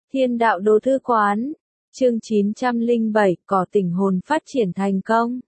Thiên đạo đô thư quán. Chương 907, cỏ tỉnh hồn phát triển thành công.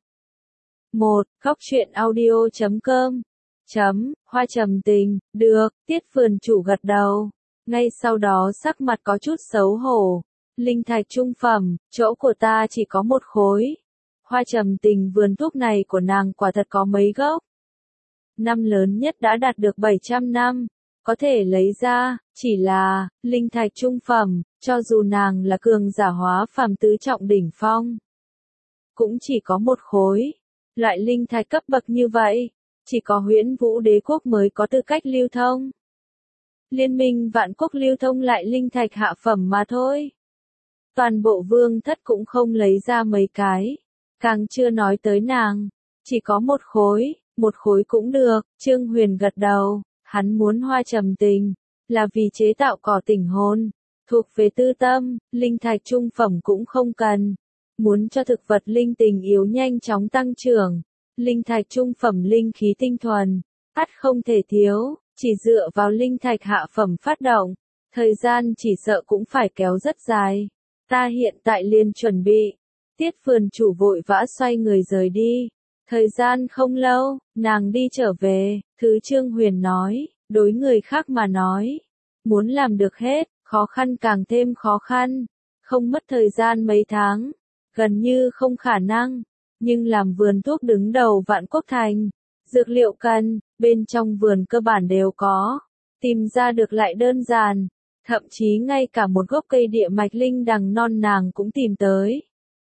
1. Góc truyện audio.com. Hoa trầm tình, được, Tiết vườn chủ gật đầu. Ngay sau đó sắc mặt có chút xấu hổ. Linh thạch trung phẩm, chỗ của ta chỉ có một khối. Hoa trầm tình vườn thuốc này của nàng quả thật có mấy gốc. Năm lớn nhất đã đạt được 700 năm. Có thể lấy ra, chỉ là, linh thạch trung phẩm, cho dù nàng là cường giả hóa phàm tứ trọng đỉnh phong. Cũng chỉ có một khối. Loại linh thạch cấp bậc như vậy, chỉ có Huyễn Vũ Đế quốc mới có tư cách lưu thông. Liên minh vạn quốc lưu thông lại linh thạch hạ phẩm mà thôi. Toàn bộ vương thất cũng không lấy ra mấy cái. Càng chưa nói tới nàng, chỉ có một khối cũng được, Trương Huyền gật đầu. Hắn muốn hoa trầm tình, là vì chế tạo cỏ tỉnh hồn, thuộc về tư tâm, linh thạch trung phẩm cũng không cần. Muốn cho thực vật linh tình yếu nhanh chóng tăng trưởng, linh thạch trung phẩm linh khí tinh thuần, ắt không thể thiếu, chỉ dựa vào linh thạch hạ phẩm phát động, thời gian chỉ sợ cũng phải kéo rất dài. Ta hiện tại liền chuẩn bị. Tiết vườn chủ vội vã xoay người rời đi. Thời gian không lâu, nàng đi trở về, thứ Trương Huyền nói, đối người khác mà nói. Muốn làm được hết, khó khăn càng thêm khó khăn. Không mất thời gian mấy tháng, gần như không khả năng. Nhưng làm vườn thuốc đứng đầu Vạn Quốc Thành, dược liệu cần, bên trong vườn cơ bản đều có. Tìm ra được lại đơn giản, thậm chí ngay cả một gốc cây địa mạch linh đằng non nàng cũng tìm tới.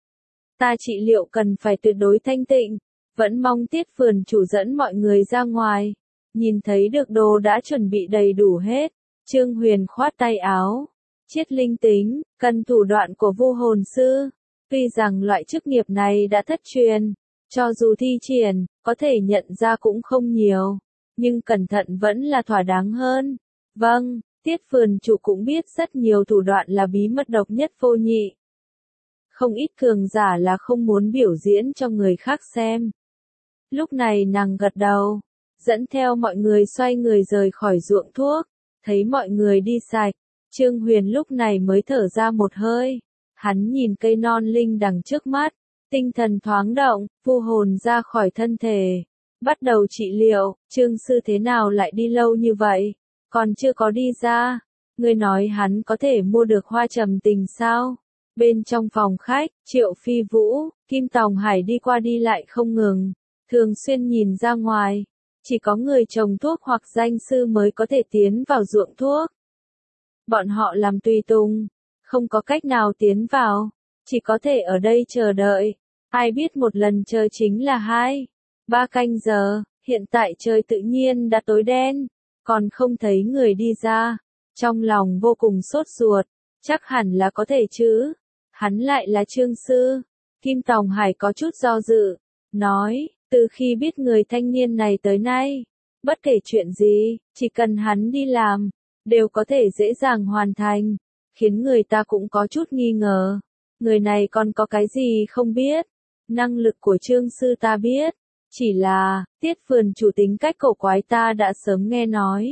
Ta trị liệu cần phải tuyệt đối thanh tịnh. Vẫn mong Tiết vườn chủ dẫn mọi người ra ngoài. Nhìn thấy được đồ đã chuẩn bị đầy đủ hết. Trương Huyền khoát tay áo. Chiết linh tính, cần thủ đoạn của vu hồn sư. Tuy rằng loại chức nghiệp này đã thất truyền. Cho dù thi triển, có thể nhận ra cũng không nhiều. Nhưng cẩn thận vẫn là thỏa đáng hơn. Vâng, Tiết vườn chủ cũng biết rất nhiều thủ đoạn là bí mật độc nhất vô nhị. Không ít cường giả là không muốn biểu diễn cho người khác xem. Lúc này nàng gật đầu, dẫn theo mọi người xoay người rời khỏi ruộng thuốc, thấy mọi người đi sạch, Trương Huyền lúc này mới thở ra một hơi, hắn nhìn cây non linh đằng trước mắt, tinh thần thoáng động, vu hồn ra khỏi thân thể, bắt đầu trị liệu. Trương sư thế nào lại đi lâu như vậy, còn chưa có đi ra, ngươi nói hắn có thể mua được hoa trầm tình sao? Bên trong phòng khách, Triệu Phi Vũ, Kim Tòng Hải đi qua đi lại không ngừng. Thường xuyên nhìn ra ngoài, chỉ có người trồng thuốc hoặc danh sư mới có thể tiến vào ruộng thuốc. Bọn họ làm tùy tùng, không có cách nào tiến vào, chỉ có thể ở đây chờ đợi. Ai biết một lần chờ chính là 2-3 canh giờ, hiện tại trời tự nhiên đã tối đen, còn không thấy người đi ra. Trong lòng vô cùng sốt ruột, chắc hẳn là có thể chứ. Hắn lại là Trương sư. Kim Tòng Hải có chút do dự, nói. Từ khi biết người thanh niên này tới nay, bất kể chuyện gì, chỉ cần hắn đi làm, đều có thể dễ dàng hoàn thành, khiến người ta cũng có chút nghi ngờ. Người này còn có cái gì không biết? Năng lực của Trương sư ta biết, chỉ là, Tiết vườn chủ tính cách cổ quái ta đã sớm nghe nói.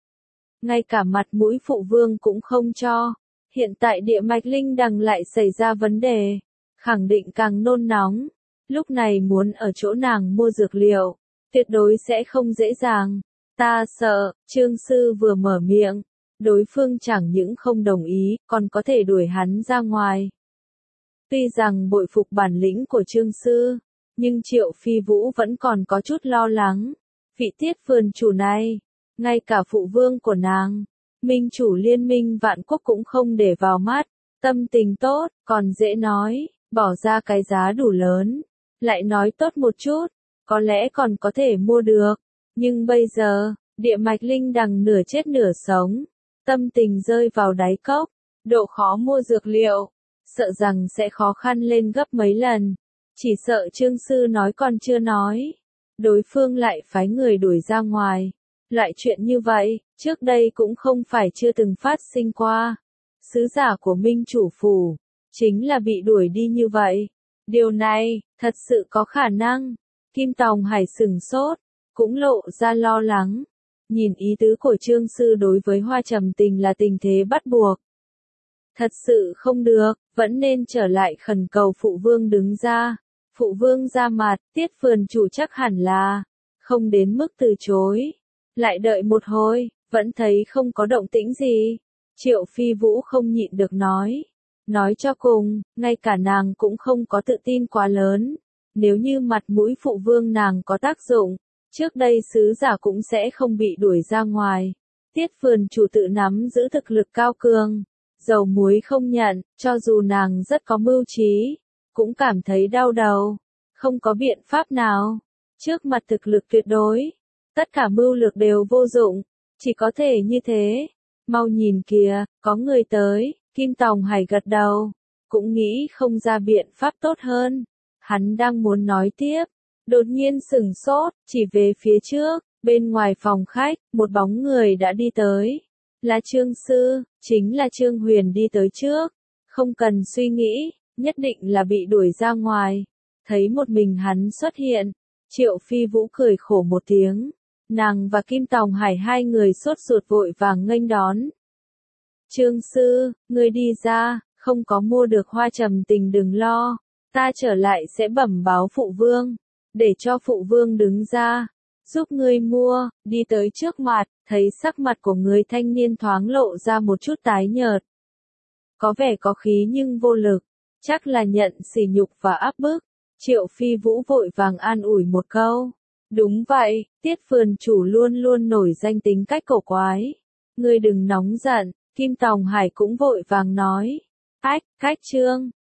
Ngay cả mặt mũi phụ vương cũng không cho, hiện tại địa mạch linh đằng lại xảy ra vấn đề, khẳng định càng nôn nóng. Lúc này muốn ở chỗ nàng mua dược liệu, tuyệt đối sẽ không dễ dàng. Ta sợ, Trương sư vừa mở miệng, đối phương chẳng những không đồng ý, còn có thể đuổi hắn ra ngoài. Tuy rằng bội phục bản lĩnh của Trương sư, nhưng Triệu Phi Vũ vẫn còn có chút lo lắng. Vị Tiết vườn chủ này, ngay cả phụ vương của nàng, minh chủ liên minh vạn quốc cũng không để vào mắt, tâm tình tốt, còn dễ nói, bỏ ra cái giá đủ lớn. Lại nói tốt một chút, có lẽ còn có thể mua được. Nhưng bây giờ, địa mạch linh đằng nửa chết nửa sống, tâm tình rơi vào đáy cốc, độ khó mua dược liệu, sợ rằng sẽ khó khăn lên gấp mấy lần. Chỉ sợ Trương sư nói còn chưa nói, đối phương lại phái người đuổi ra ngoài. Loại chuyện như vậy, trước đây cũng không phải chưa từng phát sinh qua. Sứ giả của Minh chủ phủ, chính là bị đuổi đi như vậy. Điều này, thật sự có khả năng. Kim Tòng Hải sừng sốt, cũng lộ ra lo lắng. Nhìn ý tứ của Trương sư đối với hoa trầm tình là tình thế bắt buộc. Thật sự không được, vẫn nên trở lại khẩn cầu phụ vương đứng ra. Phụ vương ra mặt, Tiết vườn chủ chắc hẳn là không đến mức từ chối. Lại đợi một hồi, vẫn thấy không có động tĩnh gì. Triệu Phi Vũ không nhịn được nói. Nói cho cùng, ngay cả nàng cũng không có tự tin quá lớn. Nếu như mặt mũi phụ vương nàng có tác dụng, trước đây sứ giả cũng sẽ không bị đuổi ra ngoài. Tiết vườn chủ tự nắm giữ thực lực cao cường. Dầu muối không nhận, cho dù nàng rất có mưu trí, cũng cảm thấy đau đầu. Không có biện pháp nào. Trước mặt thực lực tuyệt đối, tất cả mưu lược đều vô dụng, chỉ có thể như thế. Mau nhìn kìa, có người tới, Kim Tòng Hải gật đầu, cũng nghĩ không ra biện pháp tốt hơn. Hắn đang muốn nói tiếp, đột nhiên sửng sốt, chỉ về phía trước, bên ngoài phòng khách, một bóng người đã đi tới. Là Trương Sư, chính là Trương Huyền đi tới trước. Không cần suy nghĩ, nhất định là bị đuổi ra ngoài. Thấy một mình hắn xuất hiện, Triệu Phi Vũ cười khổ một tiếng. Nàng và Kim Tòng Hải hai người sốt ruột vội vàng nghênh đón. Trương Sư, ngươi đi ra, không có mua được hoa trầm tình đừng lo. Ta trở lại sẽ bẩm báo phụ vương, để cho phụ vương đứng ra, giúp ngươi mua. Đi tới trước mặt, thấy sắc mặt của người thanh niên thoáng lộ ra một chút tái nhợt. Có vẻ có khí nhưng vô lực, chắc là nhận sỉ nhục và áp bức. Triệu Phi Vũ vội vàng an ủi một câu. Đúng vậy, Tiết vườn chủ luôn luôn nổi danh tính cách cổ quái. Ngươi đừng nóng giận, Kim Tòng Hải cũng vội vàng nói. Ách, Trương,